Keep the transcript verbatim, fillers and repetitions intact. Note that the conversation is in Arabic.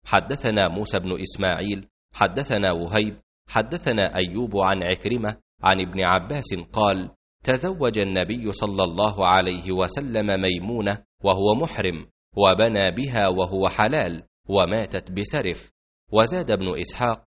حدثنا موسى بن إسماعيل حدثنا وهيب حدثنا أيوب عن عكرمة عن ابن عباس قال: تزوج النبي صلى الله عليه وسلم ميمونة وهو محرم، وبنى بها وهو حلال، وماتت بسرف. وزاد ابن إسحاق: